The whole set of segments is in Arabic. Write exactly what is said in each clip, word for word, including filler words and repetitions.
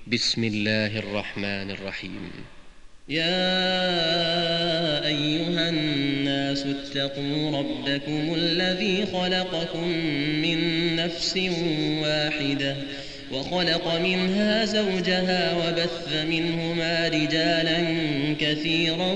بسم الله الرحمن الرحيم. يا أيها الناس اتقوا ربكم الذي خلقكم من نفس واحدة وخلق منها زوجها وبث منهما رجالا كثيرا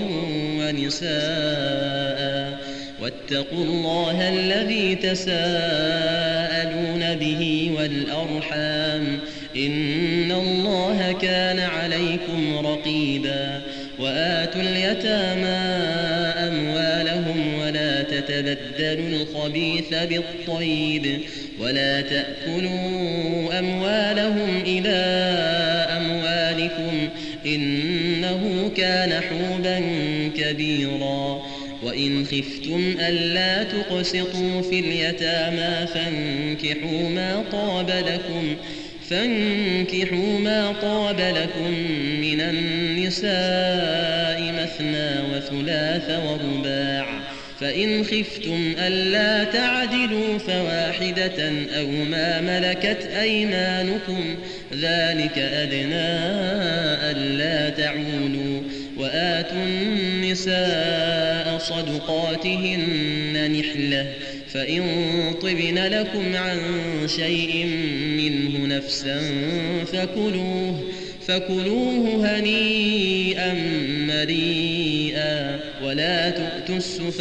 ونساء واتقوا الله الذي تساءلون به والأرحام إن الله كان عليكم رقيبا. وآتوا اليتامى أموالهم ولا تتبدلوا الخبيث بالطيب ولا تأكلوا أموالهم إلى أموالكم إنه كان حوبا كبيرا. وإن خفتم ألا تقسطوا في اليتامى فانكحوا ما طاب لكم فانكحوا ما طاب لكم من النساء مثنى وثلاث ورباع، فإن خفتم ألا تعدلوا فواحدة أو ما ملكت أيمانكم ذلك أدنى ألا تعولوا. وآتوا النساء صدقاتهن نحلة فإن طبن لكم عن شيء منه نفسا فكلوه فكلوه هنيئا مريئا. ولا تؤتوا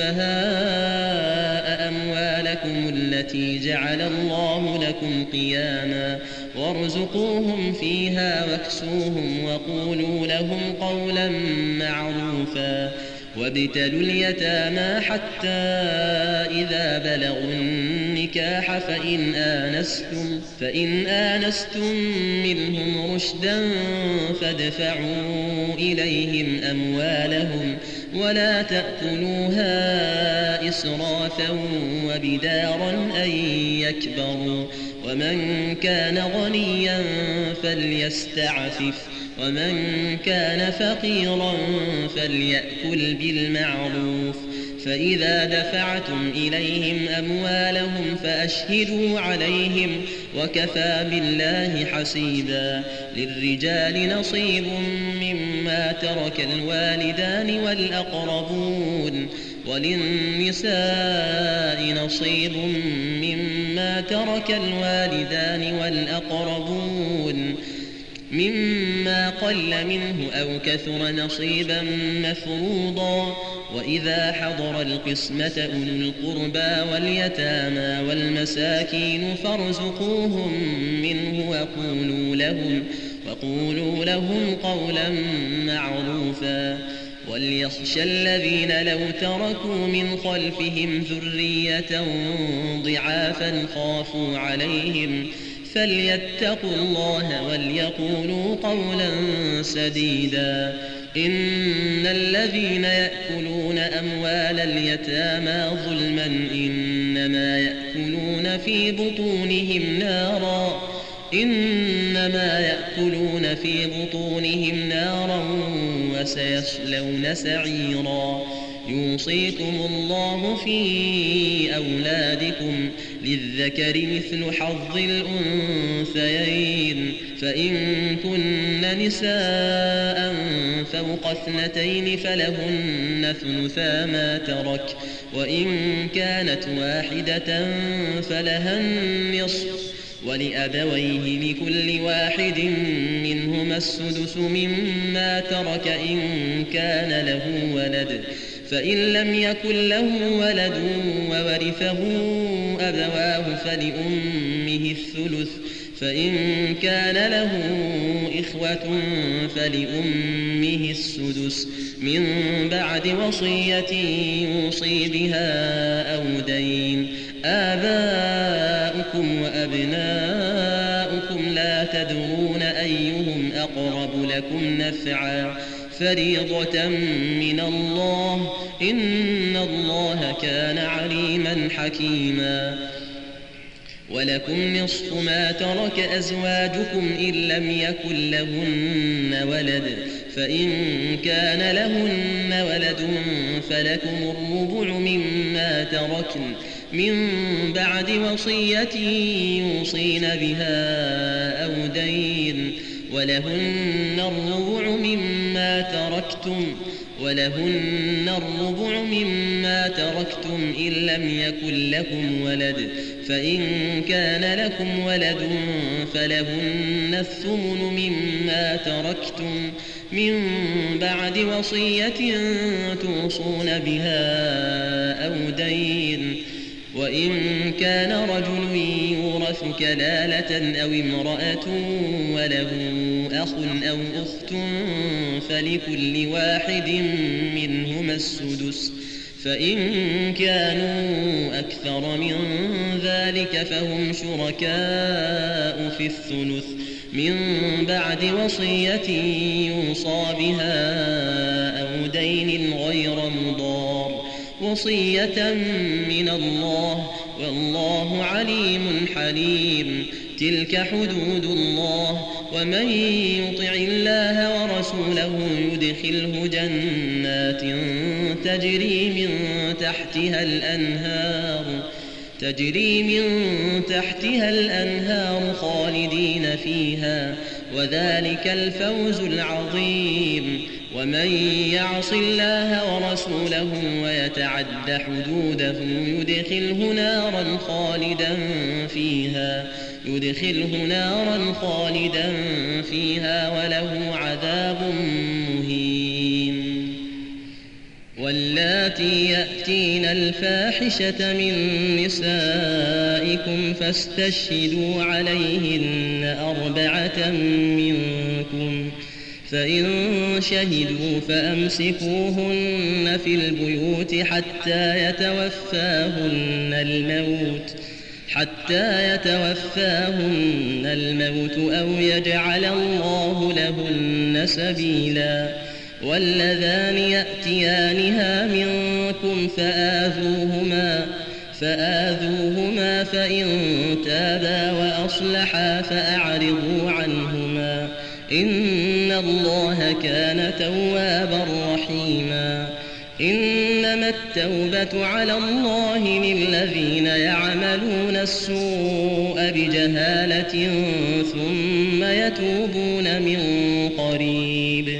السفهاء أموالكم التي جعل الله لكم قياما وارزقوهم فيها واكسوهم وقولوا لهم قولا معروفا. وابتلوا اليتامى حتى إذا بلغوا النكاح فإن آنستم, فإن آنستم منهم رشدا فادفعوا إليهم أموالهم ولا تأكلوها إسرافا وبدارا أن يكبروا. ومن كان غنيا فليستعفف ومن كان فقيرا فليأكل بالمعروف. فإذا دفعتم إليهم أموالهم فأشهدوا عليهم وكفى بالله حسيبا. للرجال نصيب مما ترك الوالدان والأقربون وللنساء نصيب مما ترك الوالدان والأقربون مما قل منه أو كثر نصيبا مفروضا. وإذا حضر القسمة أولو القربى واليتامى والمساكين فارزقوهم منه وقولوا لهم, وقولوا لهم قولا معروفا. وليخشى الذين لو تركوا من خلفهم ذرية ضعافا خافوا عليهم فليتقوا الله وليقولوا قولا سديدا. إن الذين يأكلون أموال اليتامى ظلما إنما يأكلون في بطونهم نارا إنما يأكلون في بطونهم نارا وسيصلون سعيرا. يوصيكم الله في أولادكم للذكر مثل حظ الأنثيين فإن كن نساء فوق اثنتين فلهن ثلثا ما ترك وإن كانت واحدة فلها النصف ولأبويه لكل واحد منهما السدس مما ترك إن كان له ولد فإن لم يكن له ولد وورثه أبواه فلأمه الثلث فإن كان له إخوة فلأمه السدس من بعد وصية يوصي بها أو دين. آباؤكم وأبناؤكم لا تدرون أيهم أقرب لكم نفعا فريضة من الله إن الله كان عليما حكيما. ولكم نصف ما ترك أزواجكم إن لم يكن لهن ولد فإن كان لهن ولد فلكم الربع مما تركن من بعد وصية يوصين بها أو دين ولهن الربع مما تركتم ولهن الربع مما تركتم إن لم يكن لكم ولد فإن كان لكم ولد فلهن الثمن مما تركتم من بعد وصية توصون بها أو دين وإن كان رجل يورث كلالة أو امرأة وله أخ أو أخت فلكل واحد منهما السدس فإن كانوا أكثر من ذلك فهم شركاء في الثلث من بعد وصية يوصى بها أو دين غير مضار وصية من الله والله عليم حليم تلك حدود الله ومن يطع الله ورسوله يدخله جنات تجري من تحتها الأنهار تجري من تحتها الأنهار خالدين فيها وذلك الفوز العظيم ومن يعص الله ورسوله ويتعد حدوده يدخله نارا خالدا فيها يدخله نارا خالدا فيها وله عذاب مهين واللاتي يأتين الفاحشة من نسائكم فاستشهدوا عليهن أربعة منكم فإن شهدوا فأمسكوهن في البيوت حتى يتوفاهن الموت حتى يتوفاهن الموت أو يجعل الله لهن سبيلا واللذان يأتيانها منكم فآذوهما فآذوهما فإن تابا وأصلحا فأعرضوا عنهما إن الله كان توابا رحيما إنما التوبة على الله للذين يعملون السوء بجهالة ثم يتوبون من قريب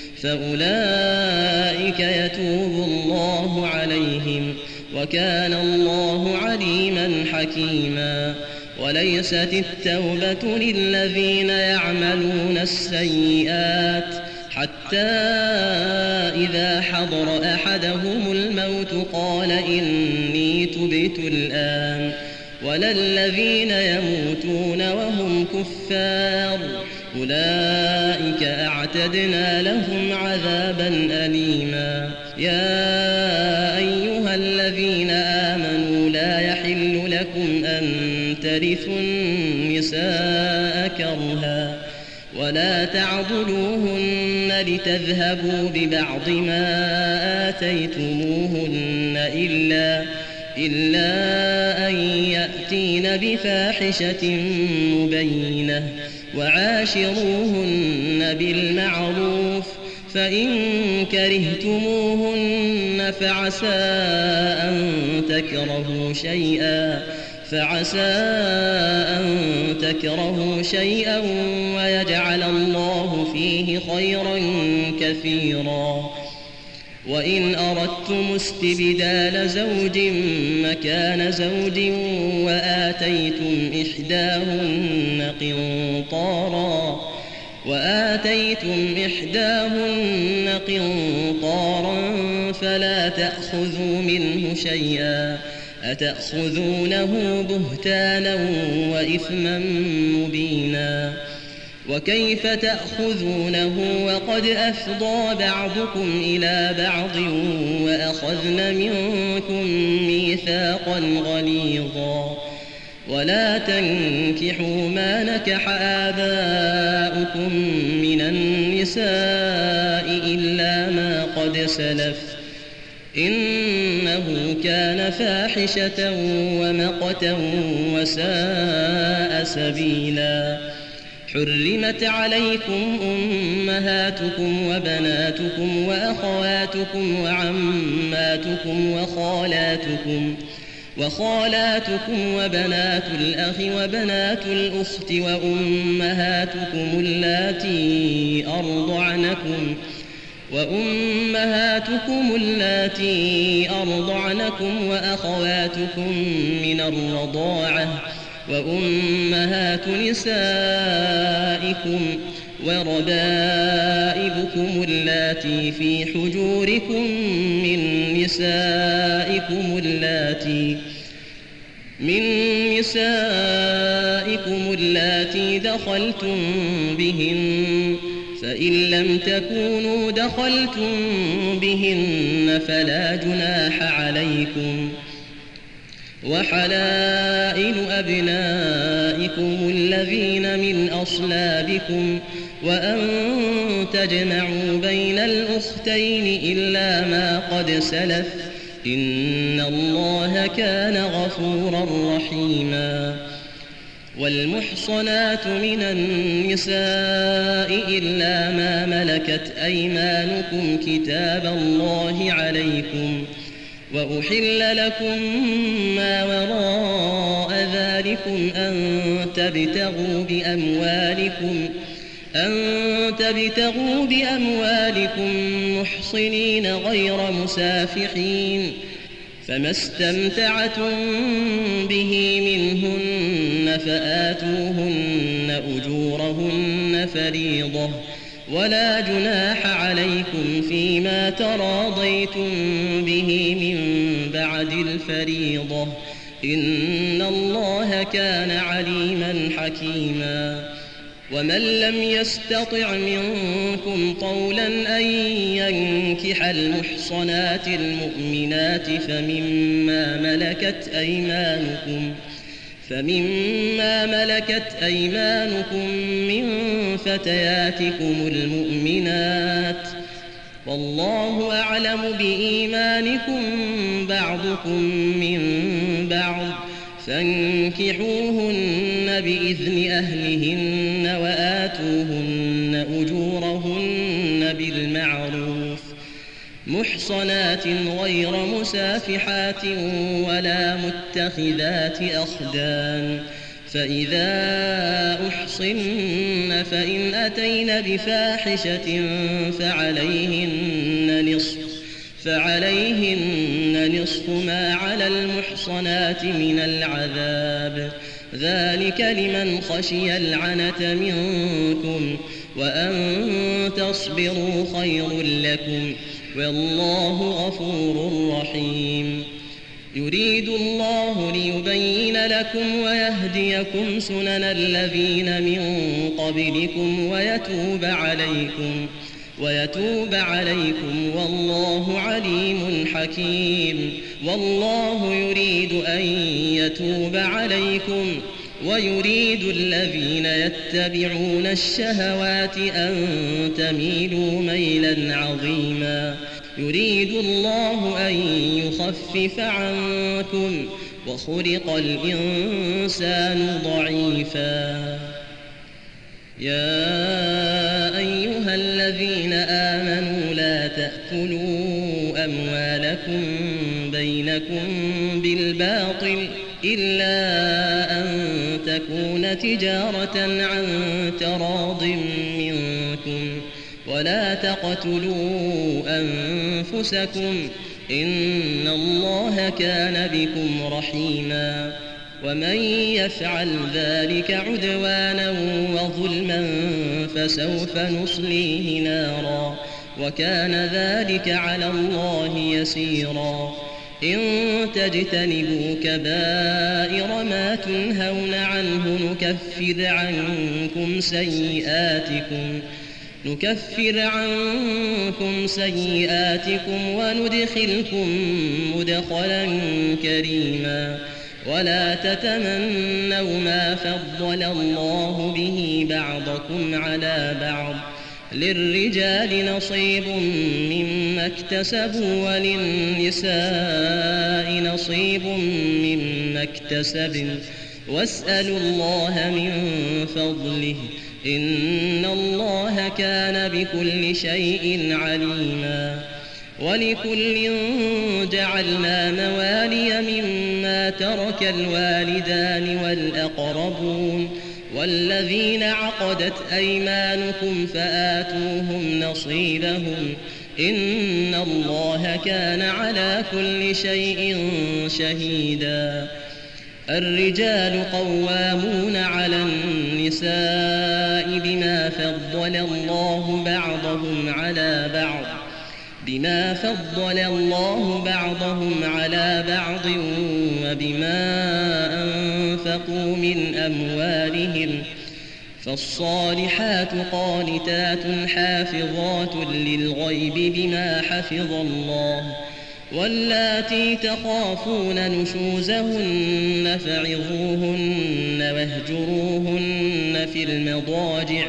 فأولئك يتوب الله عليهم وكان الله عليما حكيما وليست التوبة للذين يعملون السيئات حتى إذا حضر أحدهم الموت قال إني تبت الآن ولا الذين يموتون وهم كفار أولئك أعتدنا لهم عذابا أليما يا أيها الذين آمنوا لا يحل لكم أن ترثوا النساء كرها ولا تعضلوهن لتذهبوا ببعض ما آتيتموهن إلا, إلا أن يأتين بفاحشة مبينة وعاشروهن بالمعروف فإن كرهتموهن فعسى أن تكرهوا شيئا فعسى أن تكرهوا شيئا ويجعل الله فيه خيرا كثيرا وإن أردتم استبدال زوج مكان زوج وآتيتم إحداهن قنطارا وآتيتم إحداهن قنطارا فلا تأخذوا منه شيئا أتأخذونه بهتانا وإثما مبينا وكيف تأخذونه وقد أفضى بعضكم إلى بعض وأخذن منكم ميثاقا غليظا ولا تنكحوا ما نكح آباؤكم من النساء إلا ما قد سلف إنه كان فاحشة ومقتا وساء سبيلا حرمت عليكم أمهاتكم وبناتكم وأخواتكم وعماتكم وخالاتكم وخالاتكم وبنات الأخ وبنات الأخت وأمهاتكم اللاتي أرضعنكم وأمهاتكم اللاتي أرضعنكم وأخواتكم من الرضاعة وأمهات نسائكم وربائبكم اللاتي في حجوركم من نسائكم اللاتي من نسائكم اللاتي دخلتم بهن فإن لم تكونوا دخلتم بهن فلا جناح عليكم وحلائل أبنائكم الذين من أصلابكم وأن تجمعوا بين الأختين إلا ما قد سلف إن الله كان غفورا رحيما والمحصنات من النساء إلا ما ملكت أيمانكم كتاب الله عليكم وأحل لكم ما وراء ذلكم أن تبتغوا بأموالكم أن تبتغوا بأموالكم محصنين غير مسافحين فما استمتعتم به منهن فآتوهن أجورهن فريضة ولا جناح عليكم فيما تراضيتم به من بعد الفريضة إن الله كان عليما حكيما ومن لم يستطع منكم طولا أن ينكح المحصنات المؤمنات فمما ملكت أيمانكم فمما ملكت أيمانكم من فتياتكم المؤمنات والله أعلم بإيمانكم بعضكم من بعض فانكحوهن بإذن أهلهن وآتوهن أجورهن بالمعروف محصنات غير مسافحات ولا متخذات أخدان فإذا أحصن فإن أتين بفاحشة فعليهن نصف فعليهن نصف ما على المحصنات من العذاب ذلك لمن خشي العنة منكم وأن تصبروا خير لكم والله غفور رحيم يريد الله ليبين لكم ويهديكم سنن الذين من قبلكم ويتوب عليكم ويتوب عليكم والله عليم حكيم والله يريد أن يتوب عليكم ويريد الذين يتبعون الشهوات أن تميلوا ميلا عظيما يريد الله أن يخفف عنكم وخلق الإنسان ضعيفا يا أيها الذين آمنوا لا تأكلوا أموالكم بينكم بالباطل إلا أن تكون تجارة عن تراض منكم ولا تقتلوا أنفسكم إن الله كان بكم رحيما ومن يفعل ذلك عدوانا وظلما فسوف نصليه نارا وكان ذلك على الله يسيرا إن تجتنبوا كبائر ما تنهون عنه نكفر عنكم سيئاتكم نكفر عنكم سيئاتكم وندخلكم مدخلا كريما ولا تتمنوا ما فضل الله به بعضكم على بعض للرجال نصيب مما اكتسبوا وللنساء نصيب مما اكتسبن واسألوا الله من فضله إن الله كان بكل شيء عليما ولكل جعلنا موالي مما ترك الوالدان والأقربون والذين عقدت أيمانكم فآتوهم نصيبهم إن الله كان على كل شيء شهيدا. الرجال قوامون على النساء بما فضل الله بعضهم على بعض بما فضل الله بعضهم على بعض وبما أنفقوا من أموالهم فالصالحات قانتات حافظات للغيب بما حفظ الله واللاتي تخافون نشوزهن فعظوهن واهجروهن في المضاجع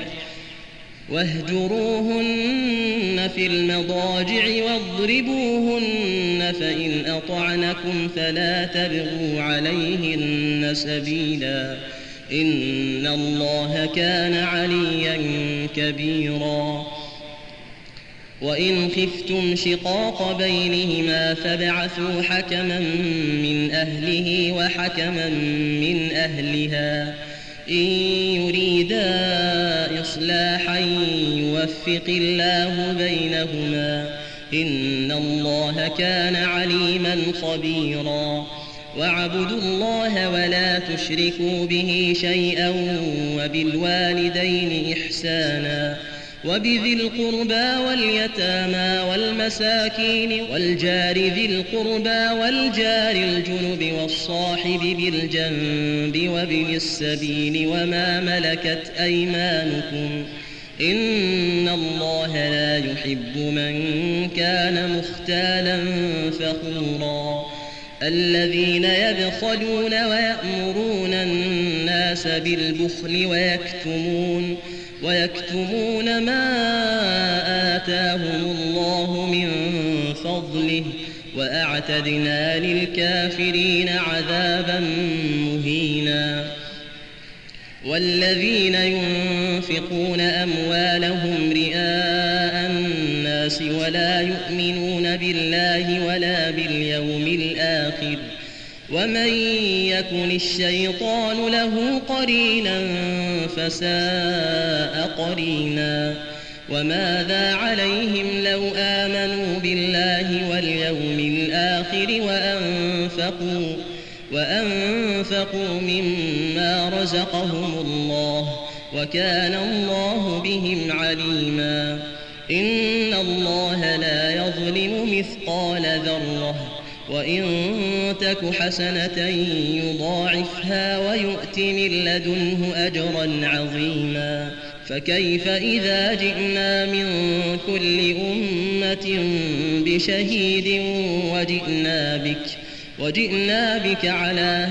واهجروهن في المضاجع واضربوهن فإن أطعنكم فلا تبغوا عليهن سبيلا إن الله كان عليا كبيرا. وإن خفتم شقاق بينهما فابعثوا حكما من أهله وحكما من أهلها إن يريدا إصلاحا يوفق الله بينهما إن الله كان عليما خبيرا. واعبدوا الله ولا تشركوا به شيئا وبالوالدين إحسانا وبذي القربى واليتامى والمساكين والجار ذي القربى والجار الجنب والصاحب بالجنب وابن السبيل وما ملكت أيمانكم إن الله لا يحب من كان مختالا فخورا. الذين يبخلون ويأمرون الناس بالبخل ويكتمون ويكتمون ما آتاهم الله من فضله وأعتدنا للكافرين عذابا مهينا. والذين ينفقون أموالهم رئاء الناس ولا يؤمنون بالله ولا باليوم الآخر ومن يكن الشيطان له قرينا فساء قرينا. وماذا عليهم لو آمنوا بالله واليوم الآخر وأنفقوا, وأنفقوا مما رزقهم الله وكان الله بهم عليما. إن الله لا يظلم مثقال ذرة وإن تك حسنة يضاعفها ويؤت من لدنه أجرا عظيما. فكيف إذا جئنا من كل أمة بشهيد وجئنا بك وجئنا بك على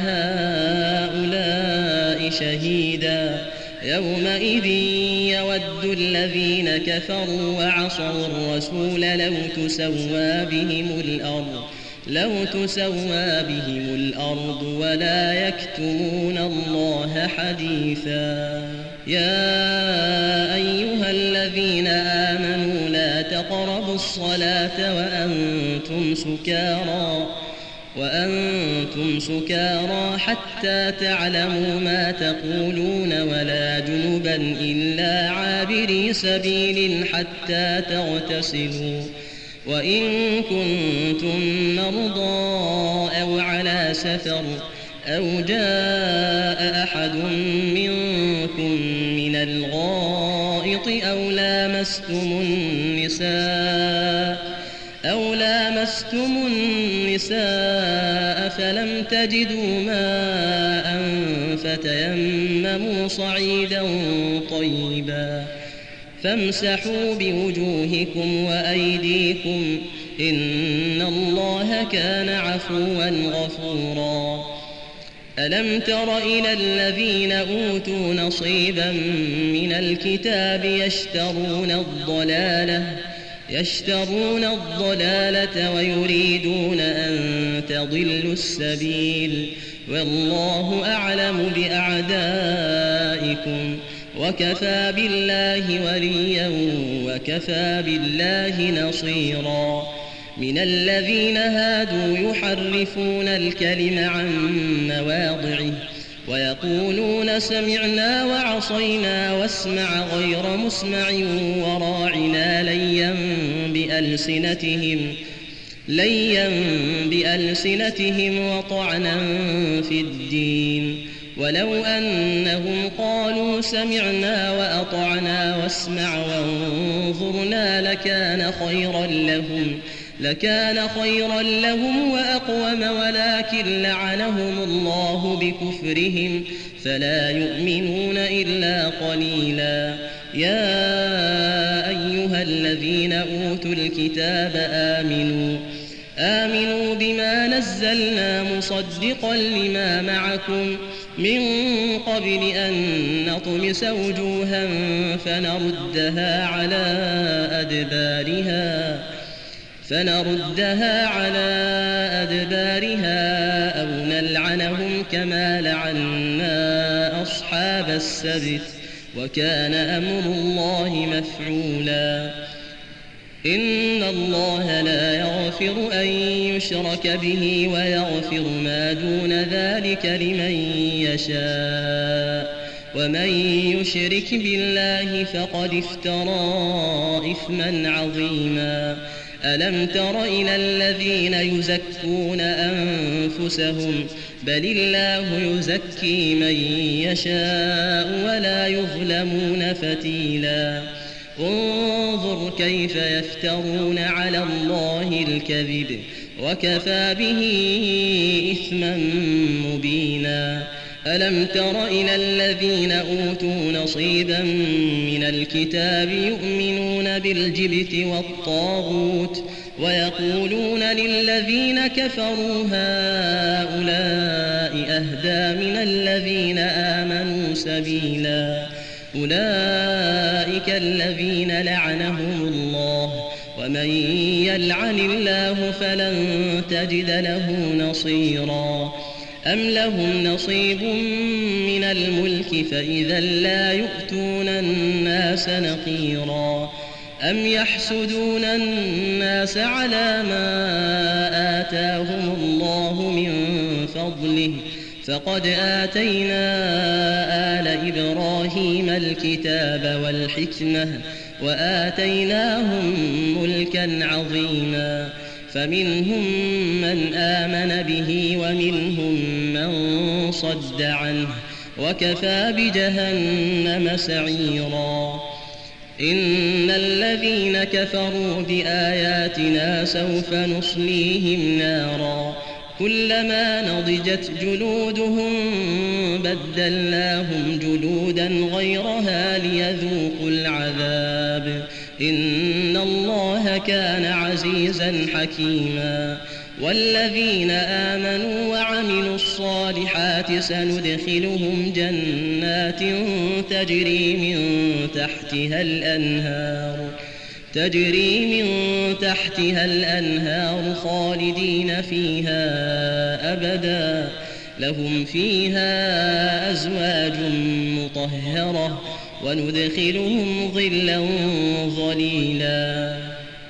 هؤلاء شهيدا يومئذ يود الذين كفروا وعصوا الرسول لو تسوى بهم الأرض لو تسوى بهم الأرض ولا يكتمون الله حديثا. يا أيها الذين آمنوا لا تقربوا الصلاة وأنتم سكارى وأنتم سكارى حتى تعلموا ما تقولون ولا جنبا إلا عابري سبيل حتى تغتسلوا وإن كنتم مرضى أو على سفر أو جاء أحد منكم من الغائط أو لامستم النساء أو لامستم النساء فلم تجدوا ماء فتيمموا صعيدا طيبا فامسحوا بوجوهكم وأيديكم إن الله كان عفوا غفورا. ألم تر إلى الذين أوتوا نصيبا من الكتاب يشترون الضلالة يشترون الضلالة ويريدون أن تضلوا السبيل والله أعلم بأعدائكم وكفى بالله وليا وكفى بالله نصيرا. من الذين هادوا يحرفون الكلم عن مواضعه ويقولون سمعنا وعصينا واسمع غير مسمع وراعنا ليا بألسنتهم ليا بألسنتهم وطعنا في الدين ولو أنهم قالوا سمعنا وأطعنا واسمع وانظرنا لكان خيرا لهم لكان خيرا لهم وأقوم ولكن لعنهم الله بكفرهم فلا يؤمنون إلا قليلا يا أيها الذين أوتوا الكتاب آمنوا آمنوا بما نزلنا مصدقا لما معكم من قبل أن نطمس وجوها فنردها على أدبارها فنردها على أدبارها أو نلعنهم كما لعنا أصحاب السبت وكان أمر الله مفعولا إن الله لا يغفر أن يشرك به ويغفر ما دون ذلك لمن يشاء ومن يشرك بالله فقد افترى إثما عظيما ألم تر إلى الذين يزكون أنفسهم بل الله يزكي من يشاء ولا يظلمون فتيلا انظر كيف يفترون على الله الكذب وكفى به إثما مبينا ألم تر إلى الذين أوتوا نصيبا من الكتاب يؤمنون بالجبت والطاغوت ويقولون للذين كفروا هؤلاء أهدى من الذين آمنوا سبيلا أولئك الذين لعنهم الله ومن يلعن الله فلن تجد له نصيرا أم لهم نصيب من الملك فإذا لا يؤتون الناس نقيرا أم يحسدون الناس على ما آتاهم الله من فضله فقد آتينا آل إبراهيم الكتاب والحكمة وآتيناهم ملكا عظيما فمنهم من آمن به ومنهم من صد عنه وكفى بجهنم سعيرا إن الذين كفروا بآياتنا سوف نصليهم نارا كلما نضجت جلودهم بدلناهم جلودا غيرها ليذوقوا العذاب إن الله كان عزيزا حكيما والذين آمنوا وعملوا الصالحات سندخلهم جنات تجري من تحتها الأنهار تجري من تحتها الأنهار خالدين فيها أبدا لهم فيها أزواج مطهرة وندخلهم ظلا ظليلا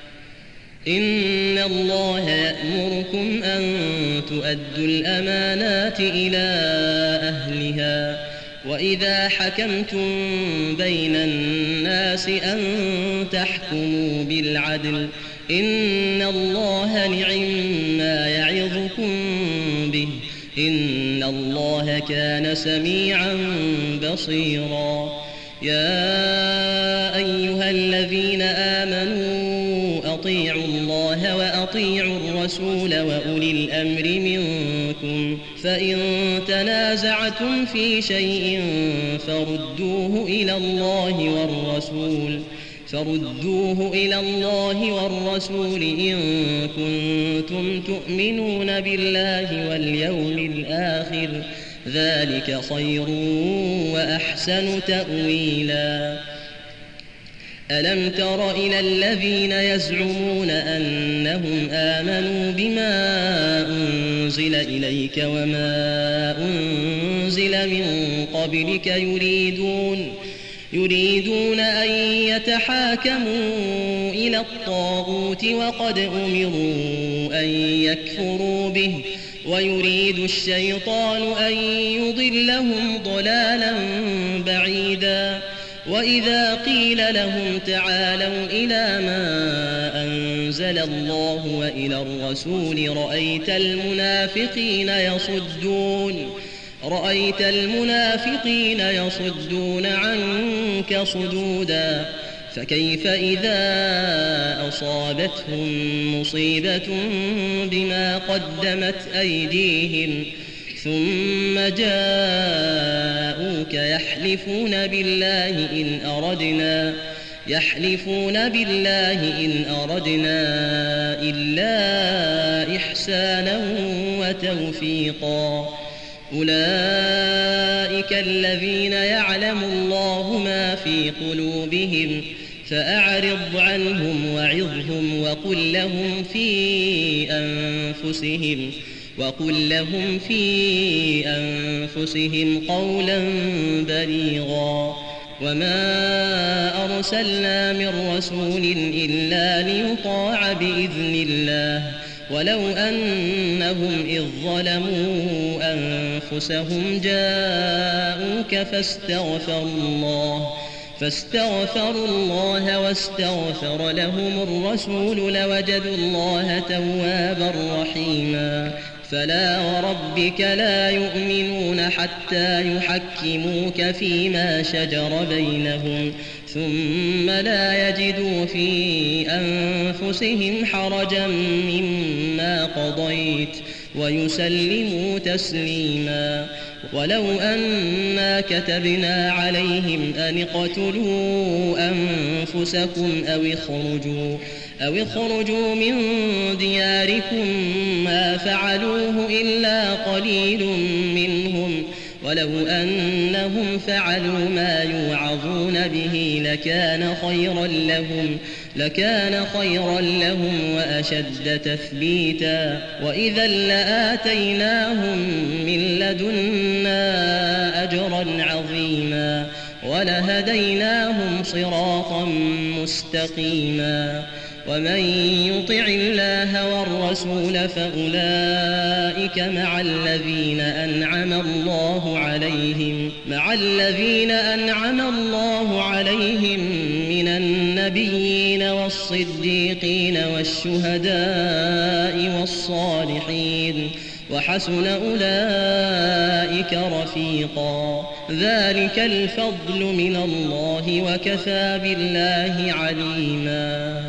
إن الله يأمركم أن تؤدوا الأمانات إلى أهلها وإذا حكمتم بين الناس أن تحكموا بالعدل إن الله نعما يعظكم به إن الله كان سميعا بصيرا يا أيها الذين آمنوا أطيعوا الله وأطيعوا الرسول وأولي الأمر منكم فإن تنازعتم في شيء فردوه إلى الله والرسول فردوه إلى الله والرسول إن كنتم تؤمنون بالله واليوم الآخر ذلك خير وأحسن تأويلا ألم تر إلى الذين يزعمون أنهم آمنوا بما أنزل إليك وما أنزل من قبلك يريدون يريدون أن يتحاكموا إلى الطاغوت وقد أمروا أن يكفروا به ويريد الشيطان أن يضلهم ضلالا بعيدا وإذا قيل لهم تعالوا إلى ما أنزل الله وإلى الرسول رأيت المنافقين يصدون رأيت المنافقين يصدون عنك صدودا فكيف إذا أصابتهم مصيبة بما قدمت أيديهم ثم جاءوك يحلفون بالله إن أردنا يحلفون بالله إن أردنا إلا إحسانا وتوفيقا أولئك الذين يعلم الله ما في قلوبهم فأعرض عنهم وعظهم وقل لهم في أنفسهم وقل لهم في أنفسهم قولا بليغا وما أرسلنا من رسول إلا ليطاع بإذن الله ولو أنهم إذ ظلموا أنفسهم جاءوك فاستغفروا الله فاستغفروا الله واستغفر لهم الرسول لوجدوا الله توابا رحيما فلا وربك لا يؤمنون حتى يحكموك فيما شجر بينهم ثم لا يجدوا في أنفسهم حرجا مما قضيت ويسلموا تسليما ولو أنا كتبنا عليهم أن اقتلوا أنفسكم أو اخرجوا أو اخرجوا من دياركم ما فعلوه إلا قليل منهم ولو أنهم فعلوا ما يوعظون به لكان خيرا لهم لكان خيرا لهم وأشد تثبيتا وإذا لآتيناهم من لدنا أجرا عظيما ولهديناهم صراطا مستقيما ومن يطع الله والرسول فأولئك مع الذين أنعم الله عليهم مع الذين أنعم الله عليهم من النبيين والصديقين والشهداء والصالحين وحسن أولئك رفيقا ذلك الفضل من الله وكفى بالله عليما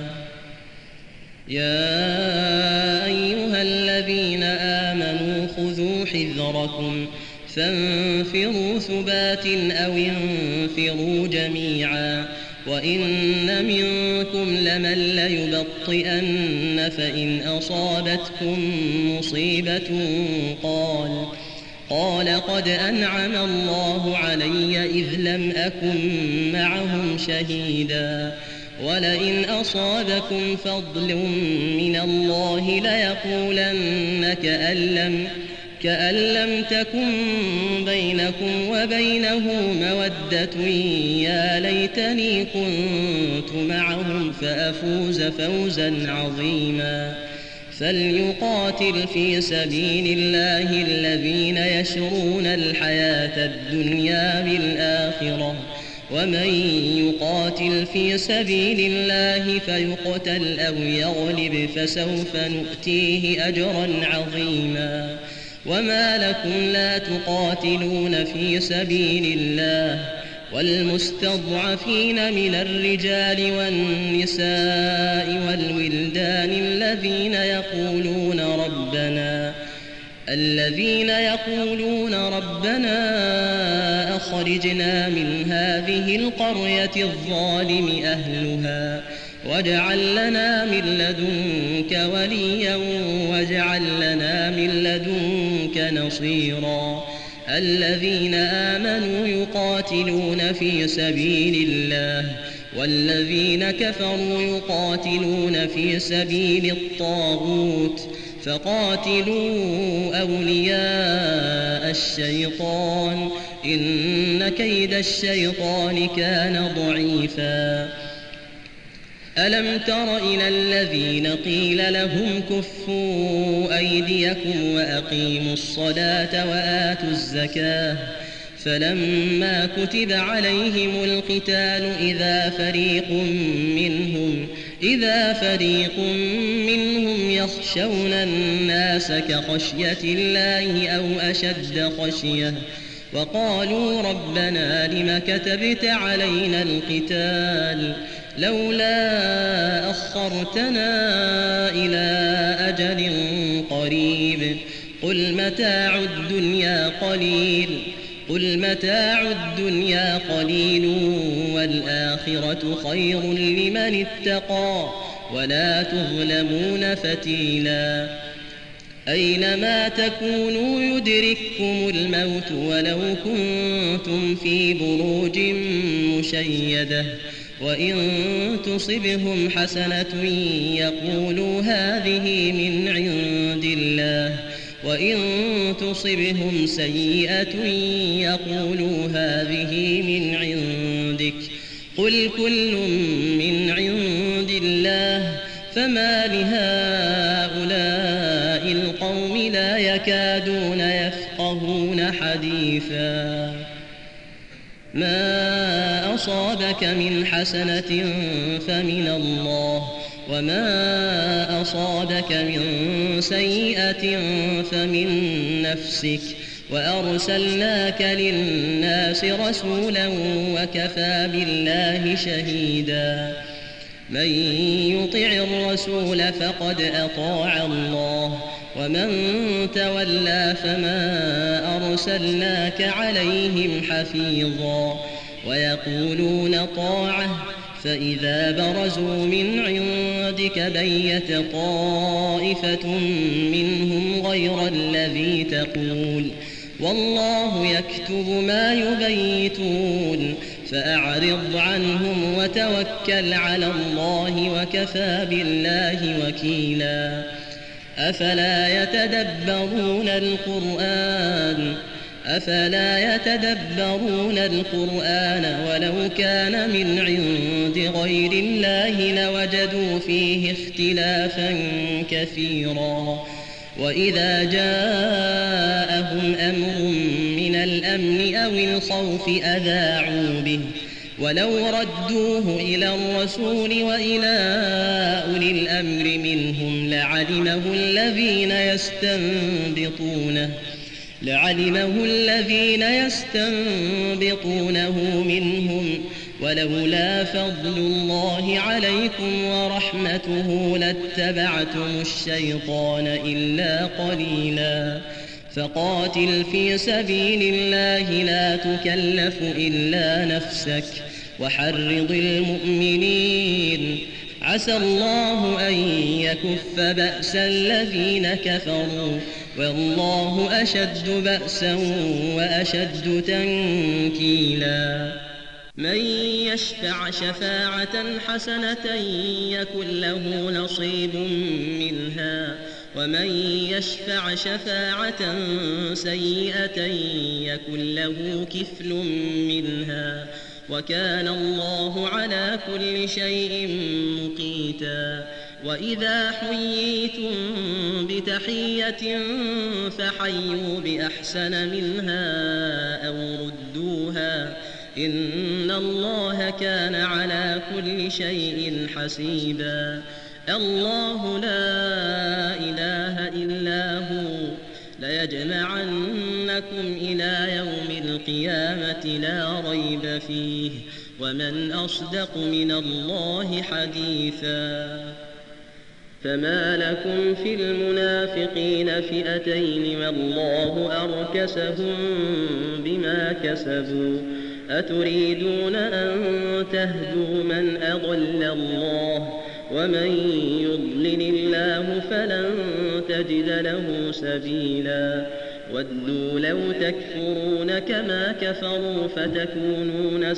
يا أيها الذين آمنوا خذوا حذركم فانفروا ثبات أو انفروا جميعا وإن منكم لمن ليبطئن فإن أصابتكم مصيبة قال قال قد أنعم الله علي إذ لم أكن معهم شهيدا ولئن أصابكم فضل من الله ليقولن كأن لم كأن لم تكن بينكم وبينه مودة يا ليتني كنت معهم فأفوز فوزا عظيما فليقاتل في سبيل الله الذين يشرون الحياة الدنيا بالآخرة ومن يقاتل في سبيل الله فيقتل أو يغلب فسوف نؤتيه أجرا عظيما وما لكم لا تقاتلون في سبيل الله والمستضعفين من الرجال والنساء والولدان الذين يقولون ربنا الذين يقولون ربنا أخرجنا من هذه القرية الظالم أهلها واجعل لنا من لدنك وليا واجعل لنا من لدنك نصيرا الذين آمنوا يقاتلون في سبيل الله والذين كفروا يقاتلون في سبيل الطاغوت فقاتلوا أولياء الشيطان إن كيد الشيطان كان ضعيفا ألم تر إلى الذين قيل لهم كفوا أيديكم وأقيموا الصلاة وآتوا الزكاة فلما كتب عليهم القتال إذا فريق منهم إذا فريق منهم يخشون الناس كخشية الله أو أشد خشية وقالوا ربنا لم كتبت علينا القتال لولا أخرتنا إلى أجل قريب قل متاع الدنيا قليل قل متاع الدنيا قليل والآخرة خير لمن اتقى ولا تظلمون فتيلا أينما تكونوا يدرككم الموت ولو كنتم في بروج مشيدة وإن تصبهم حسنة يقولوا هذه من عند الله وإن تصبهم سيئة يقولوا هذه من عندك قل كل من عند الله فما لهؤلاء القوم لا يكادون يفقهون حديثا ما أصابك من حسنة فمن الله وما أصابك من سيئة فمن نفسك وأرسلناك للناس رسولا وكفى بالله شهيدا من يطع الرسول فقد أطاع الله ومن تولى فما أرسلناك عليهم حفيظا ويقولون طاعة فإذا برزوا من عندك بيت طائفة منهم غير الذي تقول والله يكتب ما يبيتون فأعرض عنهم وتوكل على الله وكفى بالله وكيلا أفلا يتدبرون القرآن أفلا يتدبرون القرآن ولو كان من عند غير الله لوجدوا فيه اختلافا كثيرا وإذا جاءهم أمر من الأمن أو الخوف أذاعوا به ولو ردوه إلى الرسول وإلى أولي الأمر منهم لعلمه الذين يستنبطونه لعلمه الذين يستنبطونه منهم ولولا فضل الله عليكم ورحمته لاتبعتم الشيطان إلا قليلا فقاتل في سبيل الله لا تكلف إلا نفسك وحرض المؤمنين عسى الله أن يكف بأس الذين كفروا والله أشد بأسا وأشد تنكيلا من يشفع شفاعة حسنة يكن له نصيب منها ومن يشفع شفاعة سيئة يكن له كفل منها وكان الله على كل شيء مقيتا وإذا حييتم بتحية فحيوا بأحسن منها أو ردوها إن الله كان على كل شيء حسيبا الله لا إله إلا هو ليجمعنكم إلى يوم القيامة لا ريب فيه ومن أصدق من الله حديثا فما لكم في المنافقين فئتين والله أركسهم بما كسبوا أتريدون أن تهدوا من أضل الله ومن يضلل الله فلن تجد له سبيلا ودوا لو تكفرون كما كفروا فتكونون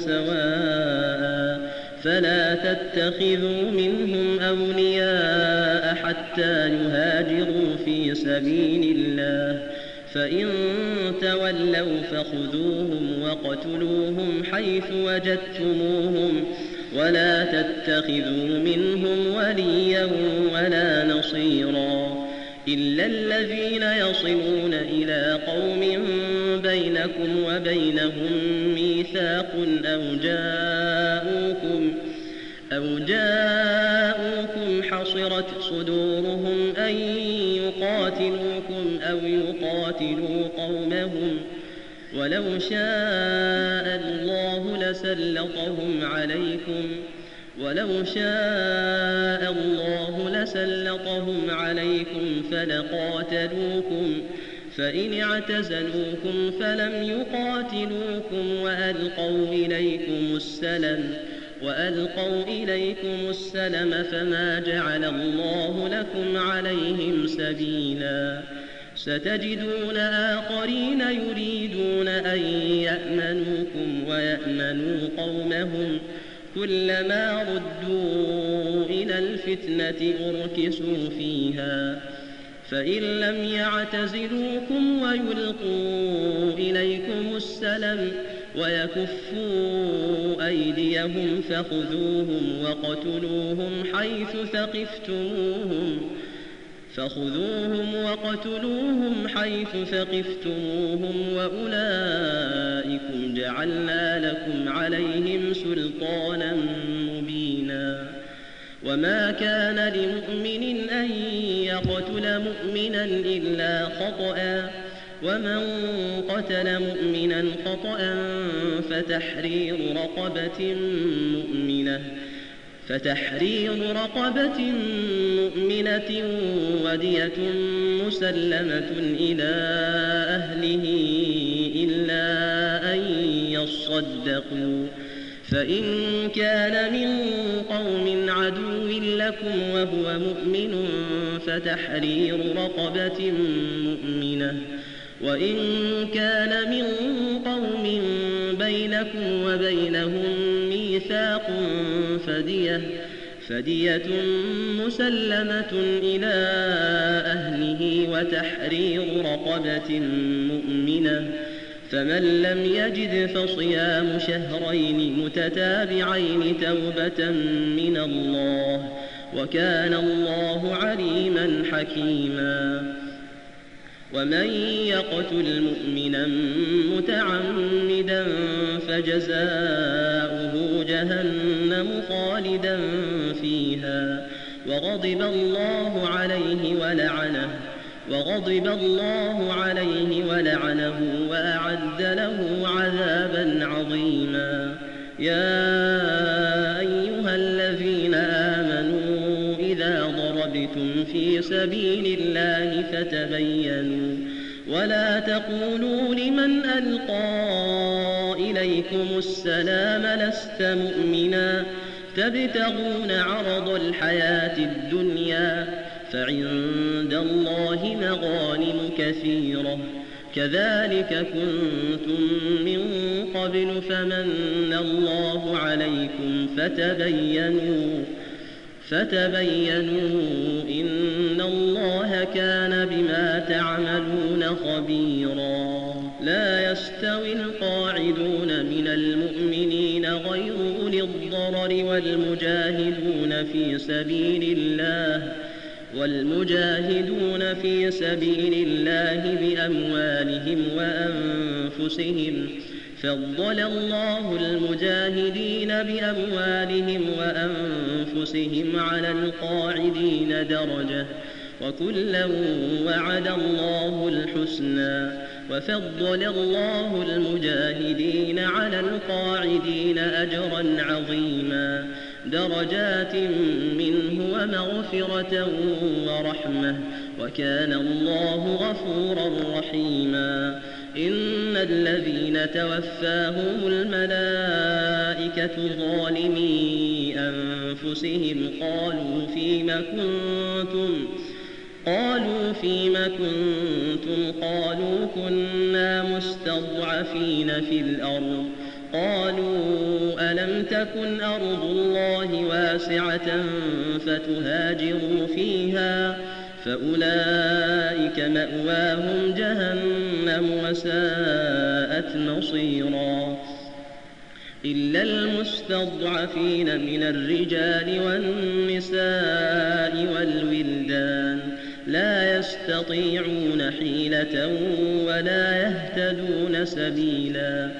سواء فلا تتخذوا منهم أولياء حتى يهاجروا في سبيل الله فإن تولوا فخذوهم وقتلوهم حيث وجدتموهم ولا تتخذوا منهم وليا ولا نصيرا إلا الذين يصلون إلى قوم بينكم وبينهم ميثاق أو جاءوكم أو جاءوكم حصرت صدورهم أن يقاتلوكم أو يقاتلوا قومهم ولو شاء الله لسلطهم عليكم ولو شاء الله لسلطهم عليكم فلقاتلوكم فإن اعتزلوكم فلم يقاتلوكم وألقوا إليكم السلم وألقوا إليكم السلم فما جعل الله لكم عليهم سبيلا ستجدون آخرين يريدون أن يأمنوكم ويأمنوا قومهم كلما ردوا إلى الفتنة أركسوا فيها فإن لم يعتزلوكم ويلقوا إليكم السلم ويكفوا أيديهم فخذوهم وقتلوهم حيث ثقفتموهم فخذوهم وقتلوهم حيث ثقفتموهم وأولئكم جعلنا لكم عليهم سلطانا مبينا وما كان لمؤمن أن يقتل مؤمنا إلا خطأ ومن قتل مؤمنا خطأ فتحرير رقبة مؤمنة فتحرير رقبة مؤمنة ودية مسلمة إلى أهله إلا أن يصدقوا فإن كان من قوم عدو لكم وهو مؤمن فتحرير رقبة مؤمنة وإن كان من قوم بينكم وبينهم ميثاق فدية فدية مسلمة إلى أهله وتحرير رقبة مؤمنة فمن لم يجد فصيام شهرين متتابعين توبة من الله وكان الله عليما حكيما ومن يقتل مؤمنا متعمدا فجزاؤه جهنم خالدا فيها وغضب الله عليه ولعنه وغضب الله عليه ولعنه وأعد له عذابا عظيما يا أيها الذين آمنوا إذا ضربتم في سبيل الله فتبينوا ولا تقولوا لمن ألقى إليكم السلام لست مؤمنا تبتغون عرض الحياة الدنيا فعند الله مغانم كثيرة كذلك كنتم من قبل فمن الله عليكم فتبينوا فتبينوا إن الله كان بما تعملون خبيرا لا يستوي القاعدون من المؤمنين غير أولي الضرر والمجاهدون في سبيل الله والمجاهدون في سبيل الله بأموالهم وأنفسهم فضل الله المجاهدين بأموالهم وأنفسهم على القاعدين درجة وكلا وعد الله الحسنى وفضل الله المجاهدين على القاعدين أجرا عظيما درجات منه ومغفرة ورحمة وكان الله غفورا رحيما إن الذين توفاهم الملائكة ظالمي أنفسهم قالوا فيم كنتم قالوا فيم كنتم قالوا كنا مستضعفين في الأرض قالوا ألم تكن أرض الله واسعة فتهاجروا فيها فأولئك مأواهم جهنم وساءت مصيرا إلا المستضعفين من الرجال والنساء والولدان لا يستطيعون حيلة ولا يهتدون سبيلا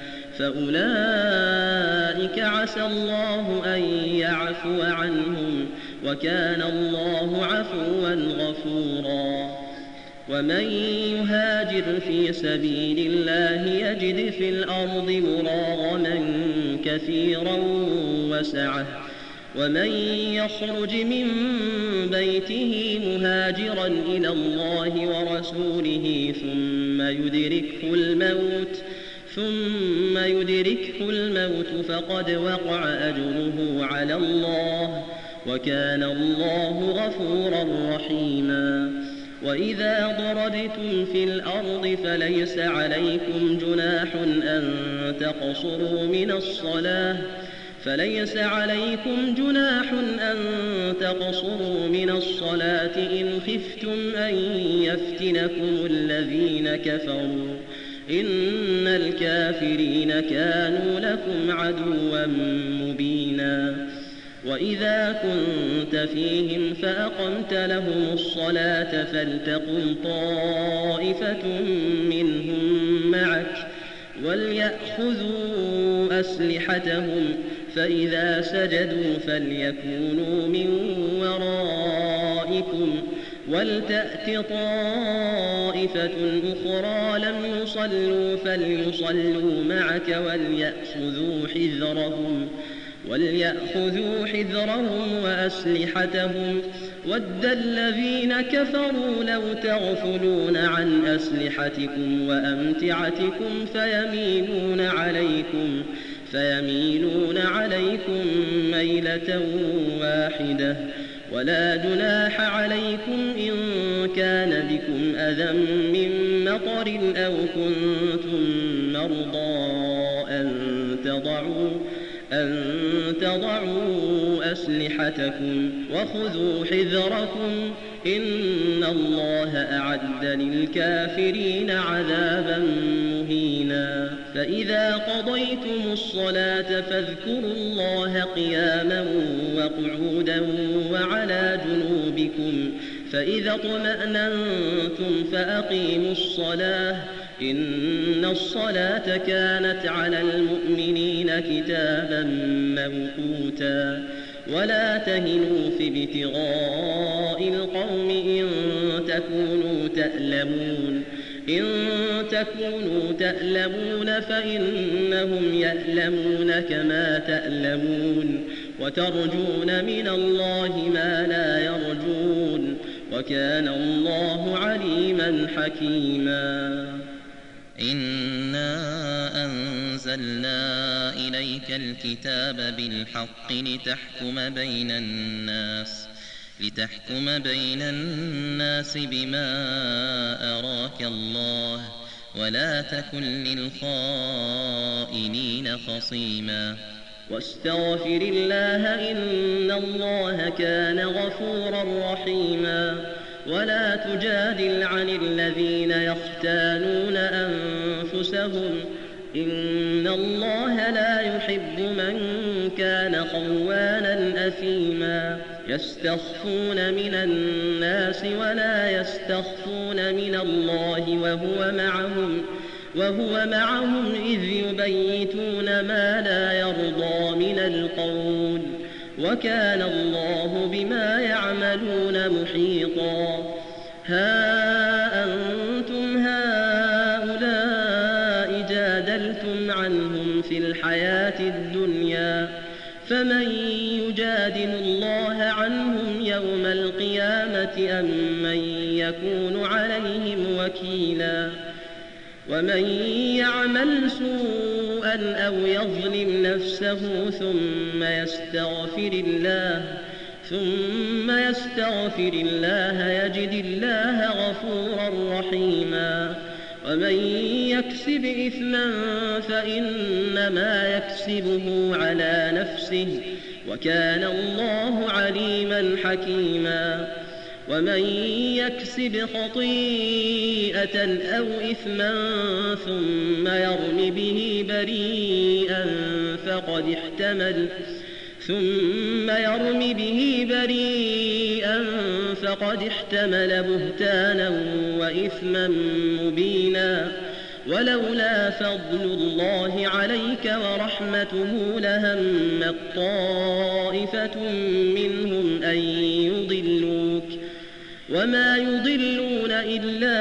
فأولئك عسى الله أن يعفو عنهم وكان الله عفوا غفورا ومن يهاجر في سبيل الله يجد في الأرض مراغما كثيرا وسعة ومن يخرج من بيته مهاجرا إلى الله ورسوله ثم يدركه الموت ثم يدركه الموت فقد وقع أجره على الله وكان الله غفورا رحيما وإذا ضربتم في الأرض فليس عليكم جناح أن تقصروا من الصلاة فليس عليكم جناح أن تقصروا من الصلاة إن خفتم أن يفتنكم الذين كفروا إن الكافرين كانوا لكم عدوا مبينا وإذا كنت فيهم فأقمت لهم الصلاة فلتقم طائفة منهم معك وليأخذوا أسلحتهم فإذا سجدوا فليكونوا من ورائكم ولتأت طائفة أخرى لم يصلوا فليصلوا معك وليأخذوا حذرهم وليأخذوا حذرهم وأسلحتهم ود الذين كفروا لو تغفلون عن أسلحتكم وأمتعتكم فيميلون عليكم فيميلون عليكم ميلة واحدة ولا جناح عليكم إن كان بكم أذى من مطر أو كنتم مرضى أن تضعوا أن تضعوا أسلحتكم وخذوا حذركم إن الله أعد للكافرين عذابا مهينا فإذا قضيتم الصلاة فاذكروا الله قياما وقعودا وعلى جنوبكم فإذا اطمأننتم فأقيموا الصلاة إن الصلاة كانت على المؤمنين كتابا موقوتا ولا تهنوا في ابتغاء القوم إن تكونوا تألمون إن تكونوا تألمون فإنهم يألمون كما تألمون وترجون من الله ما لا يرجون وكان الله عليما حكيما إنا أنزلنا إليك الكتاب بالحق لتحكم بين الناس لتحكم بين الناس بما أراك الله ولا تكن للخائنين خصيما واستغفر الله إن الله كان غفورا رحيما ولا تجادل عن الذين يختانون أنفسهم إن الله لا يحب من كان خوانا أثيما يستخفون من الناس ولا يستخفون من الله وهو معهم وهو معهم إذ يبيتون ما لا يرضى من القول وكان الله بما يعملون محيطا ها أنتم هؤلاء جادلتم عنهم في الحياة الدنيا فمن يجادل الله عنهم يوم القيامة أم من يكون عليهم وكيلا ومن يعمل سوءا أو يظلم نفسه ثم يستغفر الله ثم يستغفر الله يجد الله غفورا رحيما ومن يكسب إثما فإنما يكسبه على نفسه وكان الله عليما حكيما ومن يكسب خطيئة أو إثما ثم يرم به بريئا فقد احتمل ثم يرم به بريئا فقد احتمل بهتانا وإثما مبينا. ولولا فضل الله عليك ورحمته لهمت طائفة منهم أن يضلوك وما يضلون إلا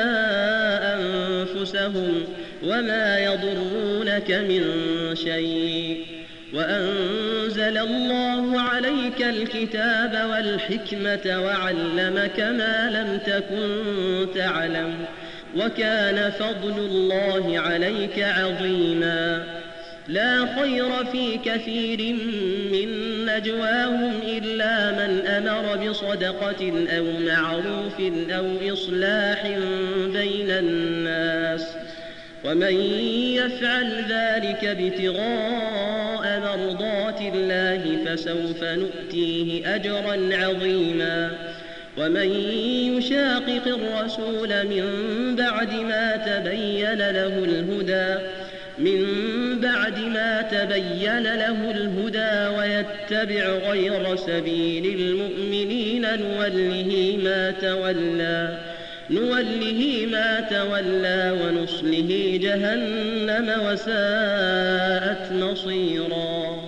أنفسهم وما يضرونك من شيء. وأنزل الله عليك الكتاب والحكمة وعلمك ما لم تكن تعلم وكان فضل الله عليك عظيما. لا خير في كثير من نجواهم إلا من أمر بصدقة أو معروف أو إصلاح بين الناس ومن يفعل ذلك ابتغاء مرضات الله فسوف نؤتيه أجرا عظيما. ومن يشاقق الرسول من بعد ما تبين له الهدى من بعد ما تبين له الهدى ويتبع غير سبيل المؤمنين نوله ما تولى نوله ما تولى ونصله جهنم وساءت مصيرا.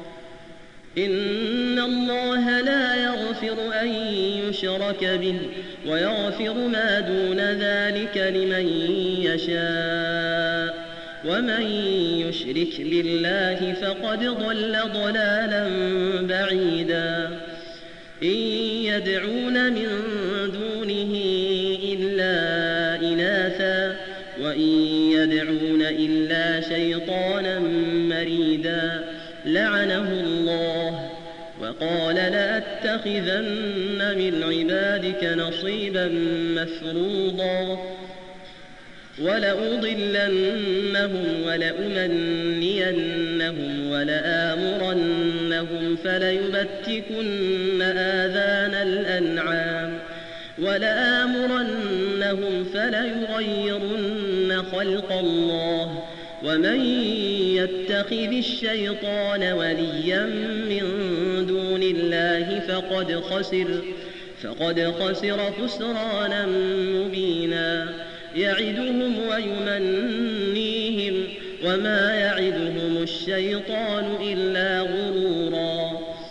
إن الله لا يغفر أن يشرك به ويغفر ما دون ذلك لمن يشاء ومن يشرك بالله فقد ضل ضلالا بعيدا. إن يدعون من دونه إلا إناثا وإن يدعون إلا شيطانا مريدا لعنه الله وقال لأتخذن من عبادك نصيبا مفروضا ولأضلنهم ولأمنينهم ولآمرنهم فليبتكن آذان الأنعام ولآمرنهم فليغيرن خلق الله ومن يتخذ الشيطان وليا من دون الله فقد خسر فقد خسر خسرانا مبينا. يعدهم ويمنيهم وما يعدهم الشيطان إلا غرورا.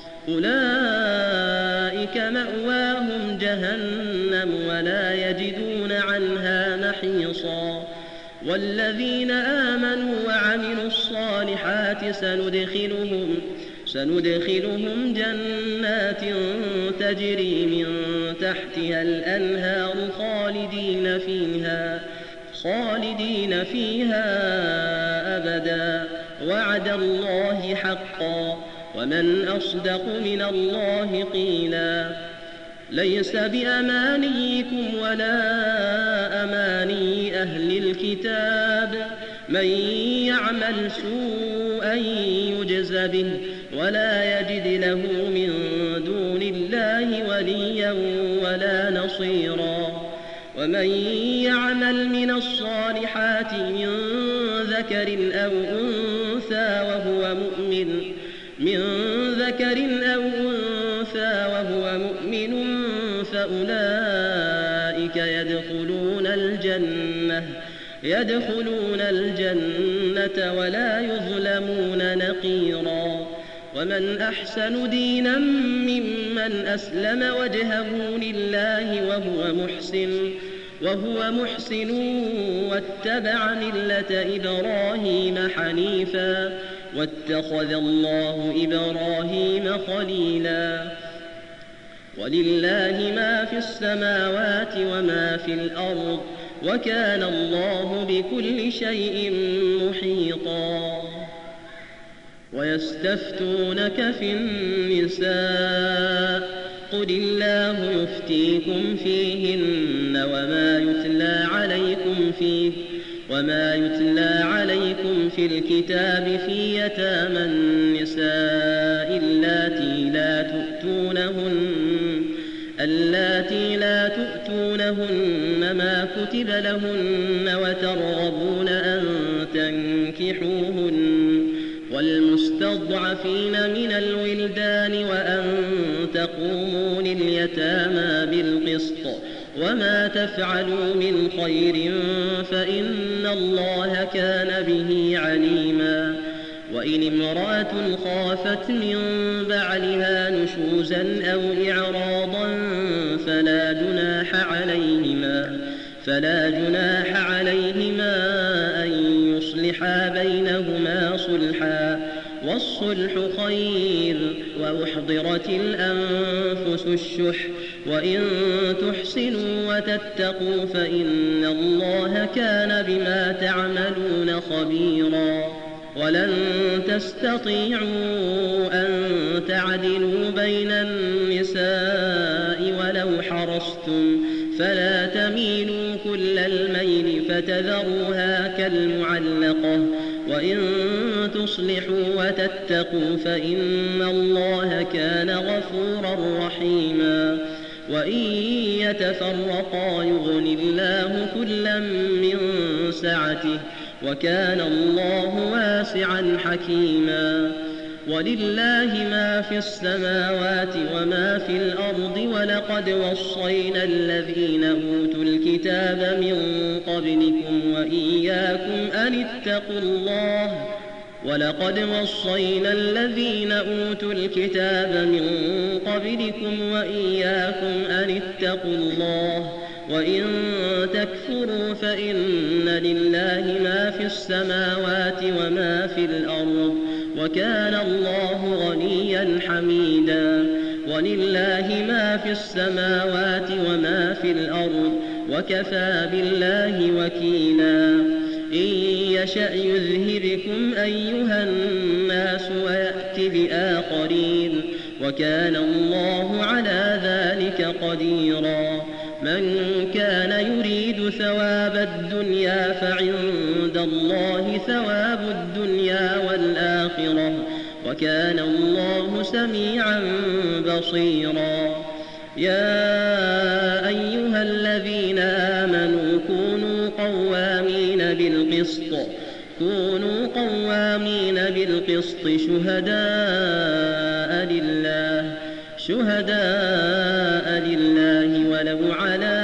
أولئك مأواهم جهنم ولا يجدون عنها محيصا. والذين آمنوا وعملوا الصالحات سندخلهم سندخلهم جنات تجري من تحتها الأنهار خالدين فيها خالدين فيها أبدا وعد الله حقا ومن أصدق من الله قيلا. ليس بأمانيكم ولا أماني أهل الكتاب من يعمل سوءا يجز به ولا يجد له من دون الله وليا ولا نصيرا. ومن يعمل من الصالحات من ذكر أو أنثى وهو مؤمن من ذكر أو أنثى وهو مؤمن فأولئك يدخلون الجنة يدخلون الجنة ولا يظلمون نقيرا. ومن أحسن دينا ممن أسلم وجهه لله وهو محسن وهو محسن واتبع ملة إبراهيم حنيفا واتخذ الله إبراهيم خليلا. ولله ما في السماوات وما في الأرض وكان الله بكل شيء محيطا. ويستفتونك في النساء قل الله يفتيكم فيهن وما يتلى عليكم فيه وما يتلى عليكم في الكتاب في يتامى النساء اللاتي لا تؤتونهن اللاتي لا تؤتونهن ما كتب لهن وترغبون أن تنكحوهن والمستضعفين من الولدان وأن تقوموا لليتامى بالقسط وما تفعلوا من خير فإن الله كان به عليما. وإن امرأة خافت من بعلها نشوزا أو إعراضا فلا جناح عليهما فلا جناح عليهما أن يصلحا بينهما صلحا والصلح خير وأحضرت الأنفس الشح وإن تحسنوا وتتقوا فإن الله كان بما تعملون خبيرا. ولن تستطيعوا أن تعدلوا بين النساء ولو حرصتم فلا تميلوا كل الميل فتذروها كالمعلقة وإن تصلحوا وتتقوا فإن الله كان غفورا رحيما. وإن يتفرقا يغن الله كلا من سعته وكان الله واسعا حكيما. ولله ما في السماوات وما في الأرض ولقد وصينا الذين أوتوا الكتاب من قبلكم وإياكم أن اتقوا الله ولقد وصينا الذين أوتوا الكتاب من قبلكم وإياكم أن اتقوا الله وإن تكفروا فإن لله ما في السماوات وما في الأرض وكان الله غنيا حميدا. ولله ما في السماوات وما في الأرض وكفى بالله وكيلا. إن يشأ يذهبكم أيها الناس ويأت بآخرين وكان الله على ذلك قديرا. من كان يريد ثواب الدنيا فعند الله ثواب الدنيا والآخرة وكان الله سميعا بصيرا. يا أيها الذين آمنوا كونوا قوامين بالقسط كونوا قوامين بالقسط شهداء لله شهداء لله ولو على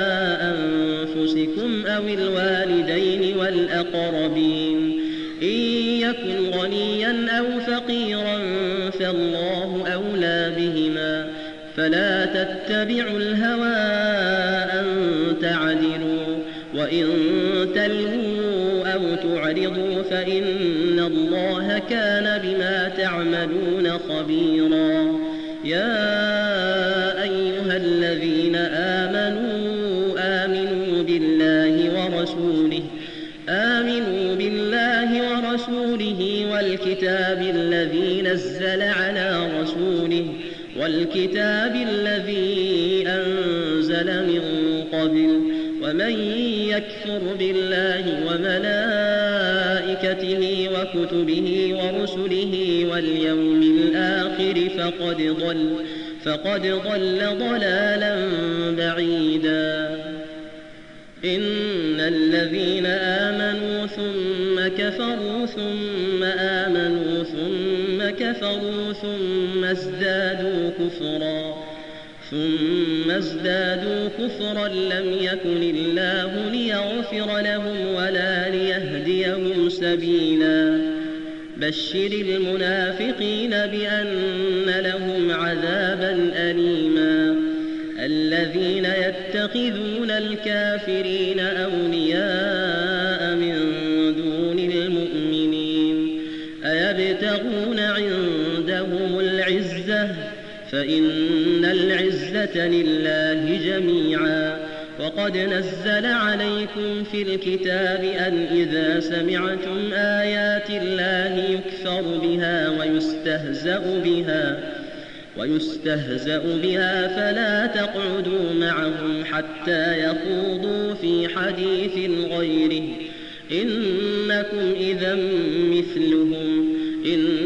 أنفسكم أو الوالدين والأقربين إن يكن غنيا أو فقيرا فالله أولى بهما فلا تتبعوا الهوى أن تعدلوا وإن تلووا أو تعرضوا فإن الله كان بما تعملون خبيرا. يا أيها الذين آمنوا آمنوا بالله ورسوله آمنوا بالله ورسوله والكتاب الذي نزل على رسوله والكتاب الذي أنزل من قبل ومن يكفر بالله وملائكته وكتبه ورسله واليوم الآخر فقد ضل فقد ضل ضلالا بعيدا. إن الذين آمنوا ثم كفروا ثم آمنوا ثم كفروا ثم ازدادوا كفرا ثم ازدادوا كفرا لم يكن الله ليغفر لهم ولا ليهديهم سبيلا. بشر المنافقين بأن لهم عذابا أليما. الذين يتخذون الكافرين أولياء من دون المؤمنين أيبتغون عندهم العزة فإن العزة لله جميعا. وقد نزل عليكم في الكتاب أن إذا سمعتم آيات الله يكفر بها ويستهزأ بها ويستهزأ بها فلا تقعدوا معهم حتى يخوضوا في حديث غيره إنكم إذا مثلهم إن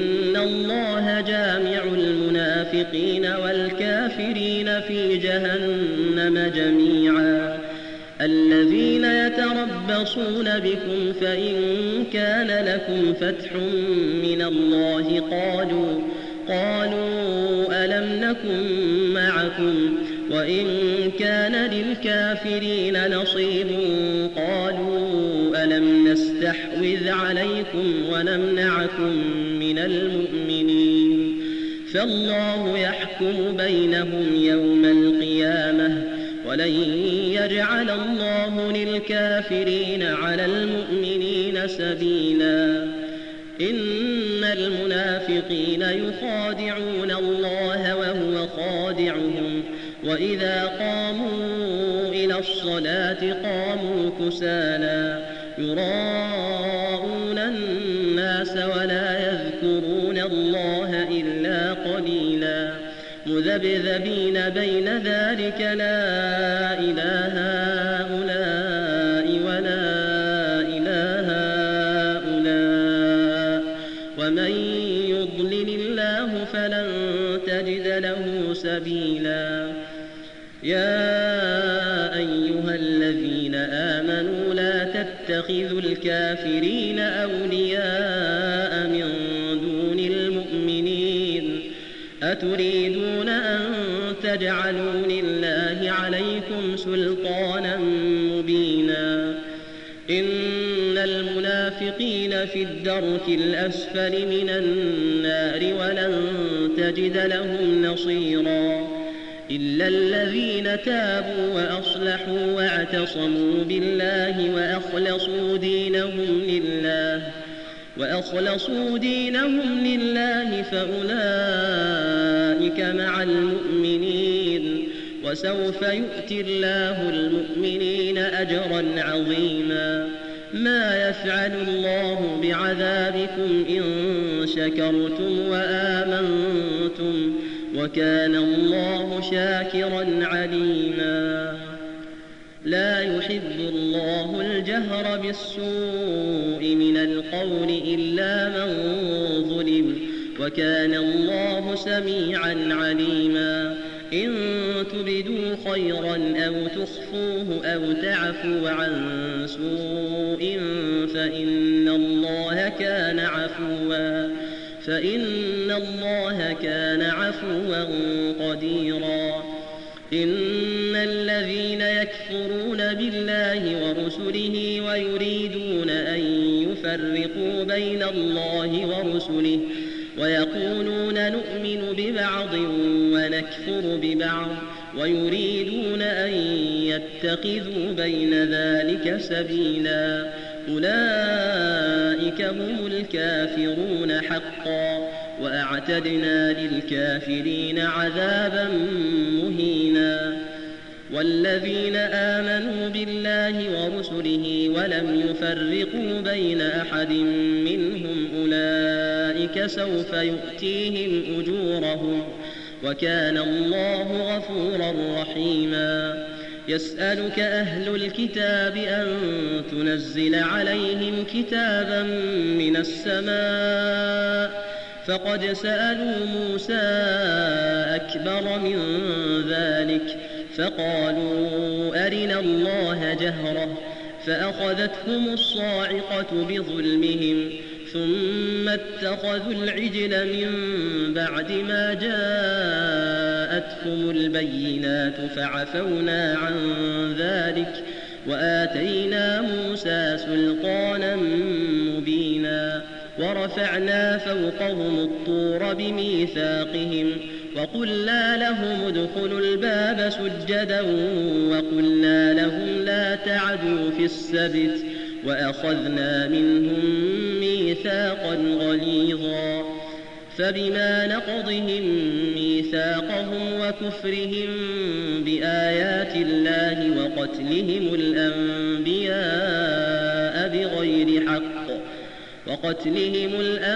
الله جامع المنافقين والكافرين في جهنم جميعا الذين يتربصون بكم فإن كان لكم فتح من الله قالوا قالوا ألم نكن معكم وإن كان للكافرين نصيب قالوا ألم نستحوذ عليكم ونمنعكم من المؤمنين فالله يحكم بينهم يوم القيامة ولن يجعل الله للكافرين على المؤمنين سبيلا إن المنافقين يخادعون الله وهو خادعهم وإذا قاموا إلى الصلاة قاموا كسالى يراءون الناس ولا يذكرون الله إلا قليلا مذبذبين بين ذلك لا إله هؤلاء ولا إله هؤلاء ومن يضلل الله فلن تجد له سبيلا يا أيها الذين آمنوا لا تتخذوا الكافرين أولياء من دون المؤمنين أتريدون أن تجعلوا لله عليكم سلطانا مبينا إن المنافقين في الدرك الأسفل من النار ولن تجد لهم نصيرا إلا الذين تابوا وأصلحوا واعتصموا بالله وأخلصوا دينهم لله وأخلصوا دينهم لله فأولئك مع المؤمنين وسوف يؤتي الله المؤمنين أجرا عظيما ما يفعل الله بعذابكم إن شكرتم وآمنتم وكان الله شاكرا عليما لا يحب الله الجهر بالسوء من القول إلا من ظلم وكان الله سميعا عليما إن تبدوا خيرا أو تخفوه أو تعفوا عن سوء فإن الله كان عفوا فإن الله كان عفوا قديرا إن الذين يكفرون بالله ورسله ويريدون أن يفرقوا بين الله ورسله ويقولون نؤمن ببعض ونكفر ببعض ويريدون أن يتخذوا بين ذلك سبيلا أولئك هم الكافرون حقا وأعتدنا للكافرين عذابا مهينا والذين آمنوا بالله ورسله ولم يفرقوا بين أحد منهم أولئك سوف يؤتيهم أجورهم وكان الله غفورا رحيما يسألك أهل الكتاب أن تنزل عليهم كتابا من السماء فقد سألوا موسى أكبر من ذلك فقالوا أرنا الله جهرة فأخذتهم الصاعقة بظلمهم ثم اتخذوا العجل من بعد ما جاءتهم البينات فعفونا عن ذلك وآتينا موسى سلطانا مبينا ورفعنا فوقهم الطور بميثاقهم وقلنا لهم ادخلوا الباب سجدا وقلنا لهم لا تعدوا في السبت وأخذنا منهم ميثاقا غليظا فبما نقضهم ميثاقهم وكفرهم بآيات الله وقتلهم الأنبياء بغير حق وقتلهم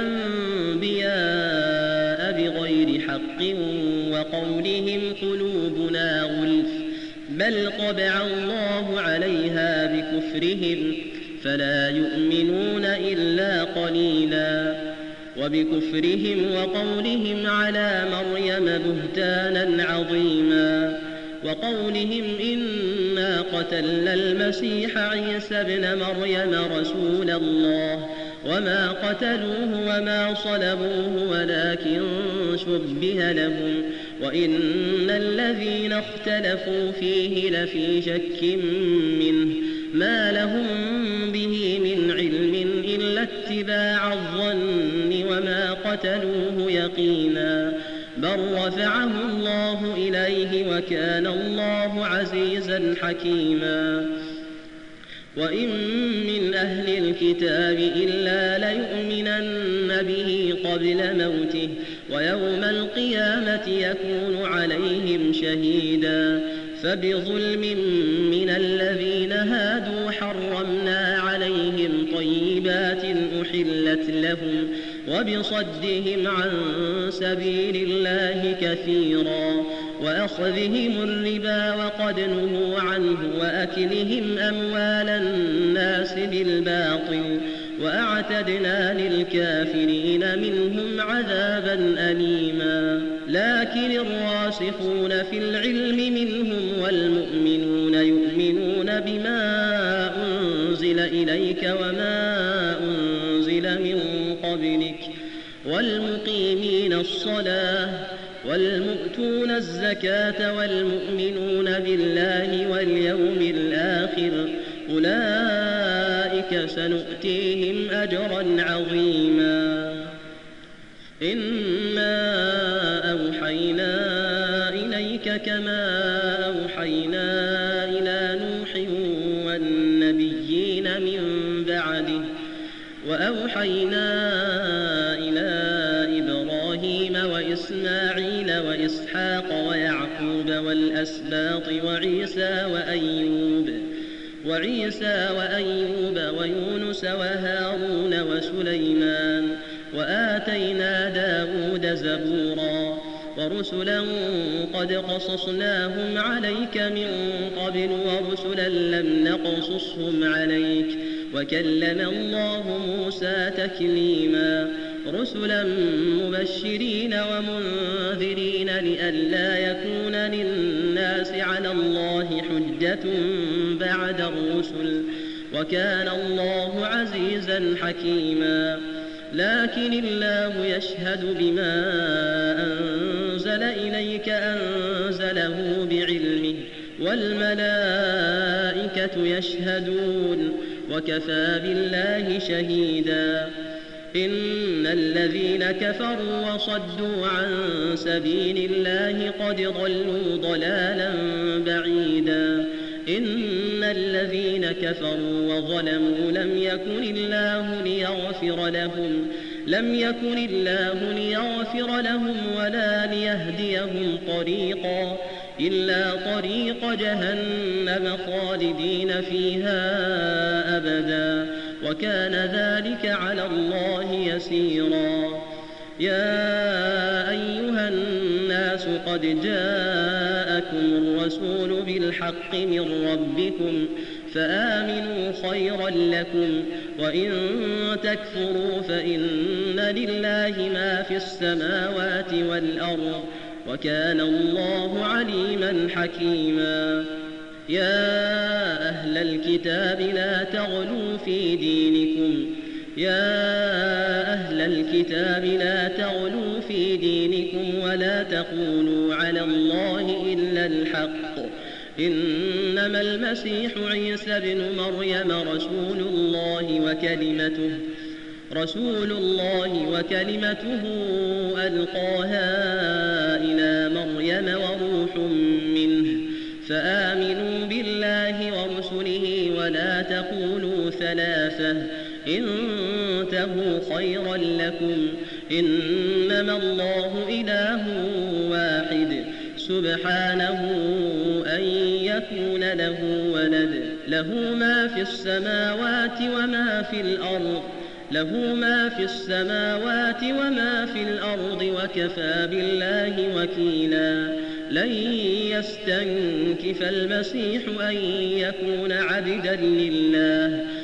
الأنبياء بغير حق وقولهم قلوبنا غلف بل طبع الله عليها بكفرهم فلا يؤمنون إلا قليلا وبكفرهم وقولهم على مريم بهتانا عظيما وقولهم إنا قتلنا المسيح عيسى ابن مريم رسول الله وما قتلوه وما صلبوه ولكن شبه لهم وإن الذين اختلفوا فيه لفي شك منه ما لهم به من علم إلا اتباع الظن وما قتلوه يقينا بل رفعه الله إليه وكان الله عزيزا حكيما وإن من أهل الكتاب إلا ليؤمنن به قبل موته ويوم القيامة يكون عليهم شهيدا فبظلم من الذين هادوا حرمنا عليهم طيبات أحلت لهم وبصدهم عن سبيل الله كثيرا وأخذهم الربا وقد نهوا عنه وأكلهم أموال الناس بالباطل وأعتدنا للكافرين منهم عذابا أليما لكن الراسخون في العلم منهم والمؤمنون يؤمنون بما أنزل إليك وما أنزل من قبلك والمقيمين الصلاة والمؤتون الزكاة والمؤمنون بالله واليوم الآخر أولئك سنؤتيهم أجرا عظيما إنا أوحينا إليك كما أوحينا إلى نوح والنبيين من بعده وأوحينا إلى إبراهيم وإسماعيل وإسحاق ويعقوب والأسباط وعيسى وأيوب وعيسى وأيوب ويونس وهارون وسليمان وآتينا داود زبورا ورسلا قد قصصناهم عليك من قبل ورسلا لم نقصصهم عليك وكلم الله موسى تكليما رسلا مبشرين ومنذرين لئلا يكون للناس على الله حجة بعد الرسل وكان الله عزيزا حكيما لكن الله يشهد بما أنزل إليك أنزله بعلمه والملائكة يشهدون وكفى بالله شهيدا إن الذين كفروا وصدوا عن سبيل الله قد ضلوا ضلالا بعيدا إن الذين كفروا وظلموا لم يكن الله ليغفر لهم لم يكن الله ليغفر لهم ولا ليهديهم طريقا إلا طريق جهنم خالدين فيها أبدا وكان ذلك على الله يسيرا يا أيها الناس قد جاءكم الرسول بالحق من ربكم فآمنوا خيرا لكم وإن تكفروا فإن لله ما في السماوات والأرض وكان الله عليما حكيما يا أهل الكتاب لا تغلوا في دينكم يا أهل الكتاب لا تغلوا في دينكم ولا تقولوا على الله إلا الحق إنما المسيح عيسى ابن مريم رسول الله وكلمته رسول الله وكلمته ألقاها إلى مريم وروح منه فآمنوا بالله ورسله ولا تقولوا ثلاثة انتهوا خيرا لكم إنما الله إله واحد سبحانه أن يكون له ولد له ما في السماوات وما في الأرض له ما في السماوات وما في الأرض وكفى بالله وكيلا لن يستنكف المسيح أن يكون عبدا لله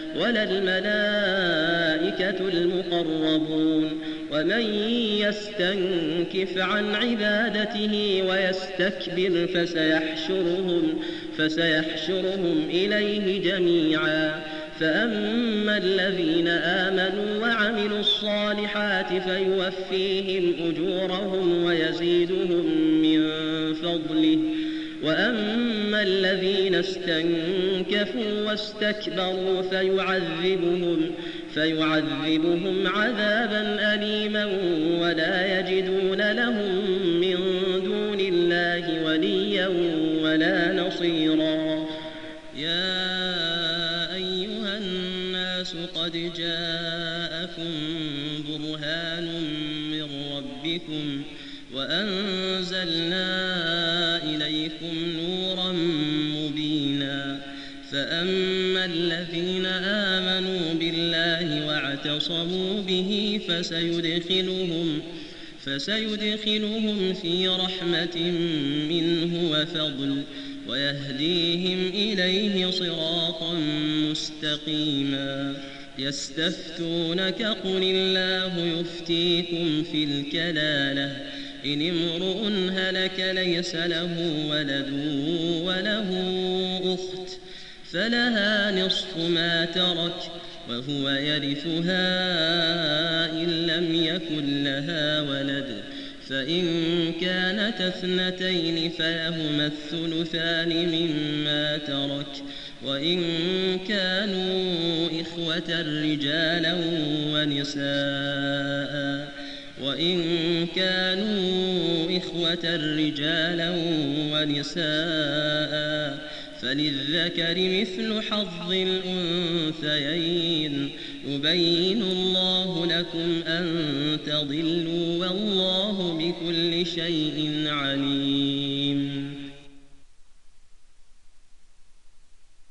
ولا الملائكة المقربون ومن يستنكف عن عبادته ويستكبر فسيحشرهم, فسيحشرهم إليه جميعا فأما الذين آمنوا وعملوا الصالحات فيوفيهم أجورهم ويزيدهم من فضله وأما الذين استنكفوا واستكبروا فيعذبهم, فيعذبهم عذابا أليما ولا يجدون لهم من دون الله وليا ولا نصيرا. يا أيها الناس قد جاءكم برهان من ربكم وأنزلنا إليكم نورا مبينا فأما الذين آمنوا بالله واعتصموا به فسيدخلهم, فسيدخلهم في رحمة منه وفضل ويهديهم إليه صراطا مستقيما. يستفتونك قل الله يفتيكم في الكلالة إن امرؤ هلك ليس له ولد وله أخت فلها نصف ما ترك وهو يرثها إن لم يكن لها ولد فإن كانت اثنتين فلهما الثلثان مما ترك وإن كانوا إخوة رجالا ونساء وإن كانوا إخوة رجالا ونساء فللذكر مثل حظ الأنثيين يبين الله لكم أن تضلوا والله بكل شيء عليم.